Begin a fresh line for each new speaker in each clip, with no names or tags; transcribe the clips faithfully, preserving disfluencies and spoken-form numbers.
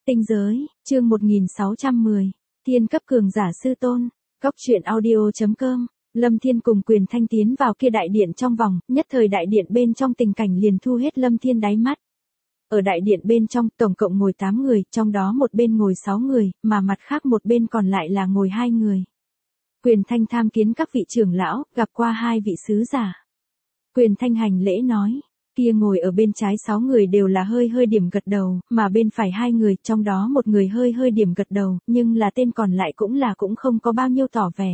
Tinh giới, chương một nghìn sáu trăm mười, Thiên cấp cường giả sư tôn, Cốc truyện audio chấm com. Lâm Thiên cùng Quyền Thanh tiến vào kia đại điện trong vòng, nhất thời đại điện bên trong tình cảnh liền thu hết Lâm Thiên đáy mắt. Ở đại điện bên trong, tổng cộng ngồi tám người, trong đó một bên ngồi sáu người, mà mặt khác một bên còn lại là ngồi hai người. Quyền Thanh tham kiến các vị trưởng lão, gặp qua hai vị sứ giả. Quyền Thanh hành lễ nói, kia ngồi ở bên trái sáu người đều là hơi hơi điểm gật đầu, mà bên phải hai người, trong đó một người hơi hơi điểm gật đầu, nhưng là tên còn lại cũng là cũng không có bao nhiêu tỏ vẻ.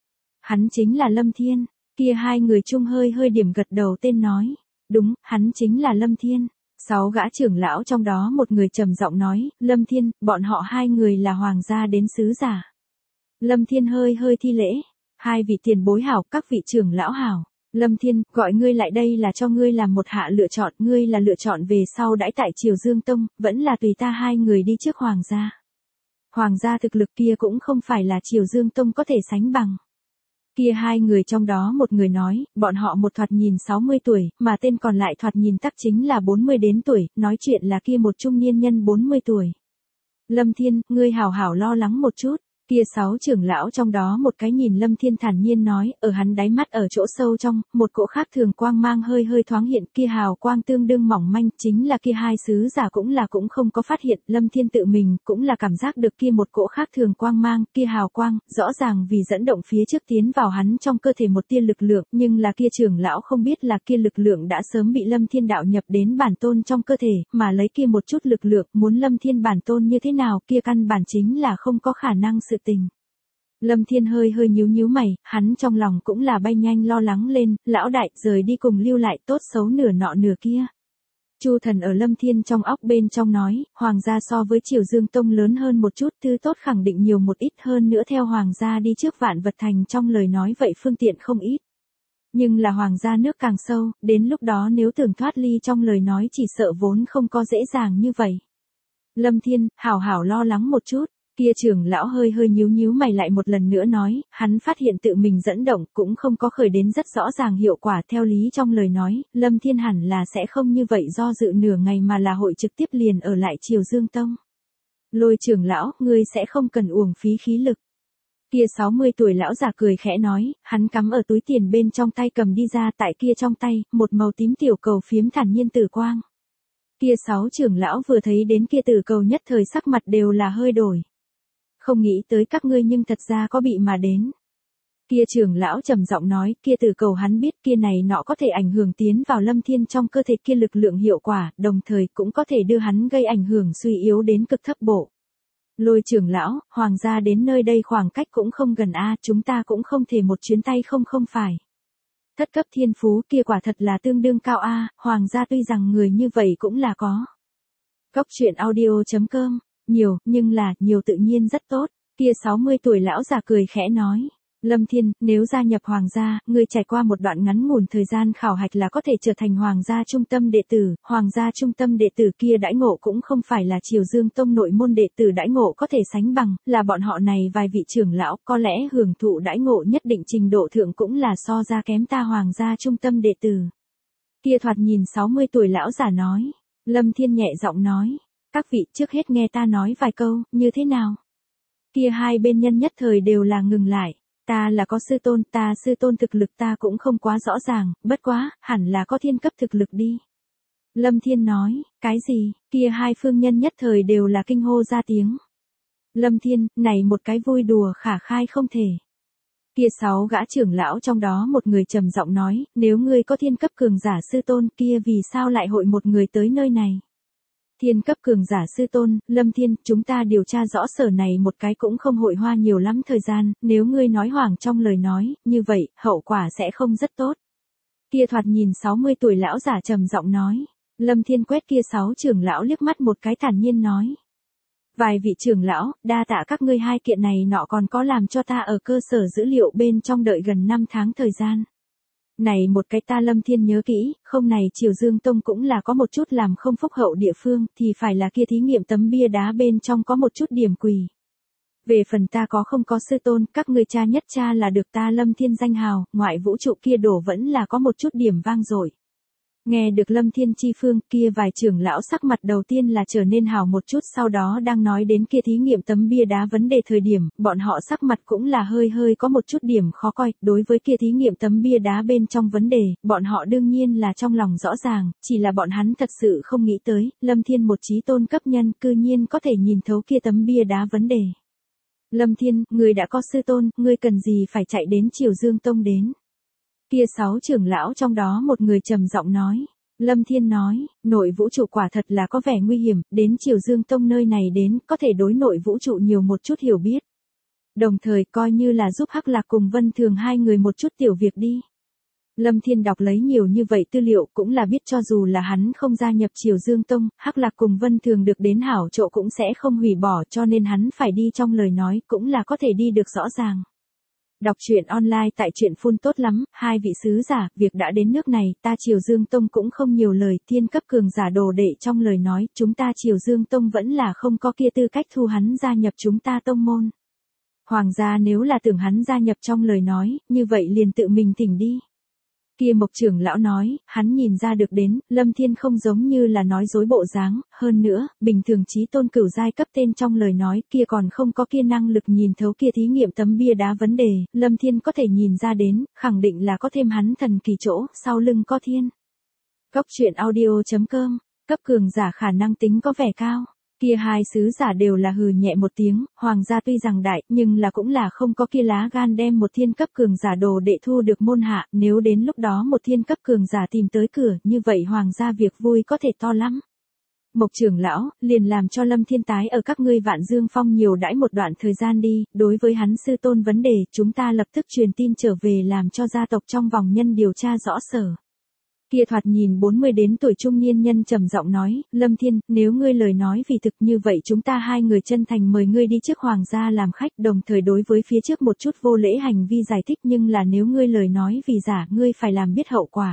Hắn chính là Lâm Thiên, kia hai người chung hơi hơi điểm gật đầu tên nói, đúng, hắn chính là Lâm Thiên. Sáu gã trưởng lão trong đó một người trầm giọng nói, Lâm Thiên, bọn họ hai người là hoàng gia đến sứ giả. Lâm Thiên hơi hơi thi lễ, hai vị tiền bối hảo, các vị trưởng lão hảo. Lâm Thiên, gọi ngươi lại đây là cho ngươi làm một hạ lựa chọn, ngươi là lựa chọn về sau đãi tại Triều Dương Tông, vẫn là tùy ta hai người đi trước hoàng gia. Hoàng gia thực lực kia cũng không phải là Triều Dương Tông có thể sánh bằng. Kia hai người trong đó một người nói, bọn họ một thoạt nhìn sáu mươi tuổi, mà tên còn lại thoạt nhìn tắc chính là bốn mươi đến tuổi, nói chuyện là kia một trung niên nhân bốn mươi tuổi. Lâm Thiên, ngươi hảo hảo lo lắng một chút. Kia sáu trưởng lão trong đó một cái nhìn Lâm Thiên thản nhiên nói, ở hắn đáy mắt ở chỗ sâu trong, một cỗ khác thường quang mang hơi hơi thoáng hiện, kia hào quang tương đương mỏng manh, chính là kia hai sứ giả cũng là cũng không có phát hiện, Lâm Thiên tự mình cũng là cảm giác được kia một cỗ khác thường quang mang, kia hào quang, rõ ràng vì dẫn động phía trước tiến vào hắn trong cơ thể một tia lực lượng, nhưng là kia trưởng lão không biết là kia lực lượng đã sớm bị Lâm Thiên đạo nhập đến bản tôn trong cơ thể, mà lấy kia một chút lực lượng, muốn Lâm Thiên bản tôn như thế nào, kia căn bản chính là không có khả năng sự tình. Lâm Thiên hơi hơi nhíu nhíu mày, hắn trong lòng cũng là bay nhanh lo lắng lên, lão đại, rời đi cùng lưu lại, tốt xấu nửa nọ nửa kia. Chu Thần ở Lâm Thiên trong óc bên trong nói, hoàng gia so với Triều Dương Tông lớn hơn một chút, thứ tốt khẳng định nhiều một ít hơn nữa theo hoàng gia đi trước Vạn Vật Thành trong lời nói vậy phương tiện không ít. Nhưng là hoàng gia nước càng sâu, đến lúc đó nếu tưởng thoát ly trong lời nói chỉ sợ vốn không có dễ dàng như vậy. Lâm Thiên, hảo hảo lo lắng một chút. Kia trưởng lão hơi hơi nhíu nhíu mày lại một lần nữa nói, hắn phát hiện tự mình dẫn động cũng không có khởi đến rất rõ ràng hiệu quả theo lý trong lời nói, Lâm Thiên hẳn là sẽ không như vậy do dự nửa ngày mà là hội trực tiếp liền ở lại Triều Dương Tông. Lôi trưởng lão, ngươi sẽ không cần uổng phí khí lực. Kia sáu mươi tuổi lão già cười khẽ nói, hắn cắm ở túi tiền bên trong tay cầm đi ra tại kia trong tay, một màu tím tiểu cầu phiếm thản nhiên tử quang. Kia sáu trưởng lão vừa thấy đến kia tử cầu nhất thời sắc mặt đều là hơi đổi. Không nghĩ tới các ngươi nhưng thật ra có bị mà đến. Kia trưởng lão trầm giọng nói, kia tử cầu hắn biết kia này nọ có thể ảnh hưởng tiến vào Lâm Thiên trong cơ thể kia lực lượng hiệu quả, đồng thời cũng có thể đưa hắn gây ảnh hưởng suy yếu đến cực thấp bộ. Lôi trưởng lão, hoàng gia đến nơi đây khoảng cách cũng không gần a, chúng ta cũng không thể một chuyến tay không không phải. Thất cấp thiên phú kia quả thật là tương đương cao a, hoàng gia tuy rằng người như vậy cũng là có. Cốc truyện audio chấm com. Nhiều, nhưng là, nhiều tự nhiên rất tốt. Kia sáu mươi tuổi lão già cười khẽ nói. Lâm Thiên, nếu gia nhập hoàng gia, ngươi trải qua một đoạn ngắn ngủn thời gian khảo hạch là có thể trở thành hoàng gia trung tâm đệ tử. Hoàng gia trung tâm đệ tử kia đãi ngộ cũng không phải là Triều Dương Tông nội môn đệ tử đãi ngộ có thể sánh bằng, là bọn họ này vài vị trưởng lão có lẽ hưởng thụ đãi ngộ nhất định trình độ thượng cũng là so ra kém ta hoàng gia trung tâm đệ tử. Kia thoạt nhìn sáu mươi tuổi lão già nói. Lâm Thiên nhẹ giọng nói. Các vị trước hết nghe ta nói vài câu, như thế nào? Kia hai bên nhân nhất thời đều là ngừng lại. Ta là có sư tôn, ta sư tôn thực lực ta cũng không quá rõ ràng, bất quá, hẳn là có thiên cấp thực lực đi. Lâm Thiên nói, cái gì? Kia hai phương nhân nhất thời đều là kinh hô ra tiếng. Lâm Thiên, này một cái vui đùa khả khai không thể. Kia sáu gã trưởng lão trong đó một người trầm giọng nói, nếu ngươi có thiên cấp cường giả sư tôn kia vì sao lại hội một người tới nơi này? Thiên cấp cường giả sư tôn, Lâm Thiên, chúng ta điều tra rõ sở này một cái cũng không hội hoa nhiều lắm thời gian, nếu ngươi nói hoảng trong lời nói, như vậy, hậu quả sẽ không rất tốt. Kia thoạt nhìn sáu mươi tuổi lão giả trầm giọng nói, Lâm Thiên quét kia sáu trưởng lão liếc mắt một cái thản nhiên nói. Vài vị trưởng lão, đa tạ các ngươi hai kiện này nọ còn có làm cho ta ở cơ sở dữ liệu bên trong đợi gần năm tháng thời gian. Này một cái ta Lâm Thiên nhớ kỹ, không này Triều Dương Tông cũng là có một chút làm không phúc hậu địa phương, thì phải là kia thí nghiệm tấm bia đá bên trong có một chút điểm quỳ. Về phần ta có không có sư tôn, các ngươi cha nhất cha là được ta Lâm Thiên danh hào, ngoại vũ trụ kia đổ vẫn là có một chút điểm vang dội. Nghe được Lâm Thiên Chi phương kia vài trưởng lão sắc mặt đầu tiên là trở nên hào một chút, sau đó đang nói đến kia thí nghiệm tấm bia đá vấn đề thời điểm, bọn họ sắc mặt cũng là hơi hơi có một chút điểm khó coi, đối với kia thí nghiệm tấm bia đá bên trong vấn đề, bọn họ đương nhiên là trong lòng rõ ràng, chỉ là bọn hắn thật sự không nghĩ tới, Lâm Thiên một chí tôn cấp nhân cư nhiên có thể nhìn thấu kia tấm bia đá vấn đề. Lâm Thiên, người đã có sư tôn, ngươi cần gì phải chạy đến Triều Dương Tông đến? Kia sáu trưởng lão trong đó một người trầm giọng nói. Lâm Thiên nói, nội vũ trụ quả thật là có vẻ nguy hiểm, đến Triều Dương Tông nơi này đến, có thể đối nội vũ trụ nhiều một chút hiểu biết. Đồng thời coi như là giúp Hắc Lạc cùng Vân Thường hai người một chút tiểu việc đi. Lâm Thiên đọc lấy nhiều như vậy tư liệu cũng là biết cho dù là hắn không gia nhập Triều Dương Tông, Hắc Lạc cùng Vân Thường được đến hảo chỗ cũng sẽ không hủy bỏ, cho nên hắn phải đi trong lời nói cũng là có thể đi được rõ ràng. Đọc truyện online tại truyện phun tốt lắm, hai vị sứ giả, việc đã đến nước này, ta Triều Dương Tông cũng không nhiều lời, thiên cấp cường giả đồ đệ trong lời nói, chúng ta Triều Dương Tông vẫn là không có kia tư cách thu hắn gia nhập chúng ta tông môn. Hoàng gia nếu là tưởng hắn gia nhập trong lời nói, như vậy liền tự mình thỉnh đi. Kia Mộc trưởng lão nói, hắn nhìn ra được đến, Lâm Thiên không giống như là nói dối bộ dáng, hơn nữa, bình thường chí tôn cửu giai cấp tên trong lời nói, kia còn không có kia năng lực nhìn thấu kia thí nghiệm tấm bia đá vấn đề, Lâm Thiên có thể nhìn ra đến, khẳng định là có thêm hắn thần kỳ chỗ, sau lưng có thiên. Góc truyện audio chấm com, cấp cường giả khả năng tính có vẻ cao. Kia hai sứ giả đều là hừ nhẹ một tiếng, hoàng gia tuy rằng đại, nhưng là cũng là không có kia lá gan đem một thiên cấp cường giả đồ đệ thu được môn hạ, nếu đến lúc đó một thiên cấp cường giả tìm tới cửa, như vậy hoàng gia việc vui có thể to lắm. Mộc trưởng lão, liền làm cho Lâm Thiên tái ở các ngươi Vạn Dương Phong nhiều đãi một đoạn thời gian đi, đối với hắn sư tôn vấn đề, chúng ta lập tức truyền tin trở về làm cho gia tộc trong vòng nhân điều tra rõ sở. Kia thoạt nhìn bốn mươi đến tuổi trung niên nhân trầm giọng nói, Lâm Thiên, nếu ngươi lời nói vì thực như vậy chúng ta hai người chân thành mời ngươi đi trước hoàng gia làm khách, đồng thời đối với phía trước một chút vô lễ hành vi giải thích, nhưng là nếu ngươi lời nói vì giả, ngươi phải làm biết hậu quả.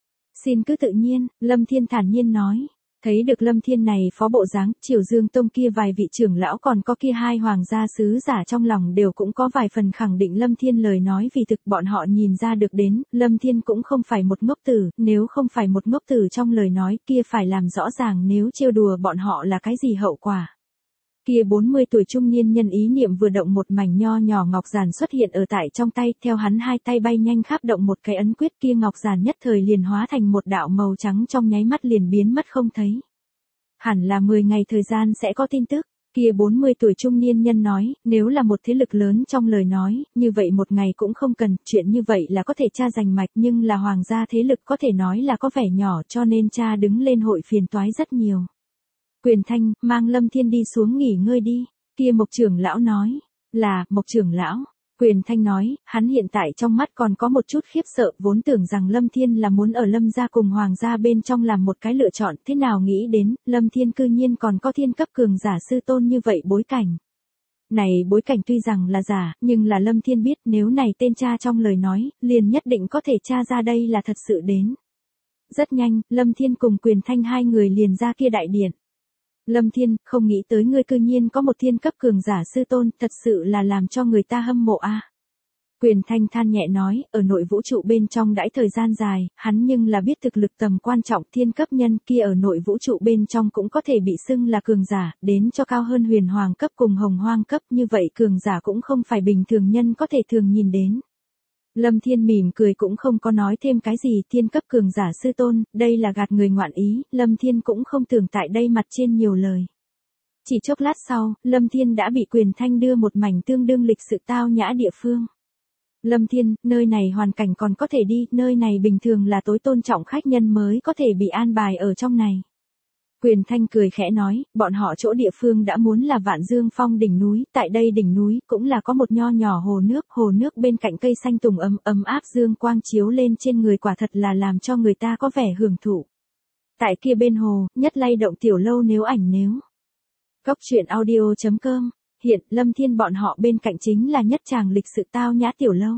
Xin cứ tự nhiên, Lâm Thiên thản nhiên nói. Thấy được Lâm Thiên này phó bộ dáng, Triều Dương Tông kia vài vị trưởng lão còn có kia hai hoàng gia sứ giả trong lòng đều cũng có vài phần khẳng định Lâm Thiên lời nói vì thực, bọn họ nhìn ra được đến, Lâm Thiên cũng không phải một ngốc tử, nếu không phải một ngốc tử trong lời nói kia phải làm rõ ràng nếu trêu đùa bọn họ là cái gì hậu quả. Kia bốn mươi tuổi trung niên nhân ý niệm vừa động, một mảnh nho nhỏ ngọc giản xuất hiện ở tại trong tay, theo hắn hai tay bay nhanh khắp động một cái ấn quyết, kia ngọc giản nhất thời liền hóa thành một đạo màu trắng, trong nháy mắt liền biến mất không thấy. Hẳn là mười ngày thời gian sẽ có tin tức. Kia bốn mươi tuổi trung niên nhân nói, nếu là một thế lực lớn trong lời nói, như vậy một ngày cũng không cần, chuyện như vậy là có thể tra rành mạch, nhưng là hoàng gia thế lực có thể nói là có vẻ nhỏ, cho nên cha đứng lên hội phiền toái rất nhiều. Quyền Thanh, mang Lâm Thiên đi xuống nghỉ ngơi đi. Kia Mộc trưởng lão nói, là, Mộc trưởng lão. Quyền Thanh nói, hắn hiện tại trong mắt còn có một chút khiếp sợ, vốn tưởng rằng Lâm Thiên là muốn ở Lâm gia cùng hoàng gia bên trong làm một cái lựa chọn, thế nào nghĩ đến, Lâm Thiên cư nhiên còn có thiên cấp cường giả sư tôn như vậy bối cảnh. Này bối cảnh tuy rằng là giả, nhưng là Lâm Thiên biết nếu này tên cha trong lời nói, liền nhất định có thể tra ra đây là thật sự đến. Rất nhanh, Lâm Thiên cùng Quyền Thanh hai người liền ra kia đại điện. Lâm Thiên, không nghĩ tới ngươi cư nhiên có một thiên cấp cường giả sư tôn, thật sự là làm cho người ta hâm mộ a. À. Quyền Thanh than nhẹ nói, ở nội vũ trụ bên trong đãi thời gian dài, hắn nhưng là biết thực lực tầm quan trọng, thiên cấp nhân kia ở nội vũ trụ bên trong cũng có thể bị xưng là cường giả, đến cho cao hơn huyền hoàng cấp cùng hồng hoang cấp, như vậy cường giả cũng không phải bình thường nhân có thể thường nhìn đến. Lâm Thiên mỉm cười cũng không có nói thêm cái gì, thiên cấp cường giả sư tôn, đây là gạt người ngoạn ý, Lâm Thiên cũng không tưởng tại đây mặt trên nhiều lời. Chỉ chốc lát sau, Lâm Thiên đã bị Quyền Thanh đưa một mảnh tương đương lịch sự tao nhã địa phương. Lâm Thiên, nơi này hoàn cảnh còn có thể đi, nơi này bình thường là tối tôn trọng khách nhân mới có thể bị an bài ở trong này. Quyền Thanh cười khẽ nói, bọn họ chỗ địa phương đã muốn là Vạn Dương Phong đỉnh núi, tại đây đỉnh núi cũng là có một nho nhỏ hồ nước, hồ nước bên cạnh cây xanh tùng ấm ấm áp, dương quang chiếu lên trên người, quả thật là làm cho người ta có vẻ hưởng thụ. Tại kia bên hồ, nhất lay động tiểu lâu nếu ảnh nếu. Góc truyện audio chấm com, hiện Lâm Thiên bọn họ bên cạnh chính là nhất tràng lịch sự tao nhã tiểu lâu.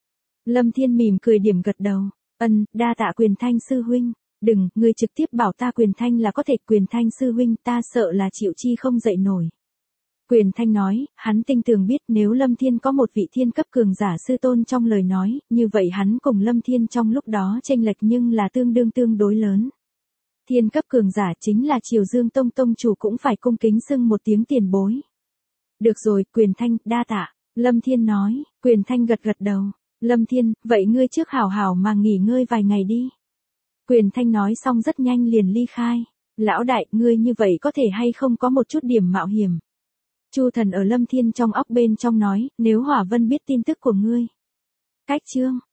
Lâm Thiên mỉm cười điểm gật đầu, ân, đa tạ Quyền Thanh sư huynh. Đừng, ngươi trực tiếp bảo ta Quyền Thanh là có thể, Quyền Thanh sư huynh ta sợ là chịu chi không dậy nổi. Quyền Thanh nói, hắn tinh tường biết nếu Lâm Thiên có một vị thiên cấp cường giả sư tôn trong lời nói, như vậy hắn cùng Lâm Thiên trong lúc đó chênh lệch nhưng là tương đương tương đối lớn. Thiên cấp cường giả chính là Triều Dương Tông tông chủ cũng phải cung kính xưng một tiếng tiền bối. Được rồi, Quyền Thanh, đa tạ. Lâm Thiên nói, Quyền Thanh gật gật đầu. Lâm Thiên, vậy ngươi trước hảo hảo mà nghỉ ngơi vài ngày đi. Quyền Thanh nói xong rất nhanh liền ly khai. Lão đại, ngươi như vậy có thể hay không có một chút điểm mạo hiểm. Chu Thần ở Lâm Thiên trong óc bên trong nói, nếu Hỏa Vân biết tin tức của ngươi. Cách chương.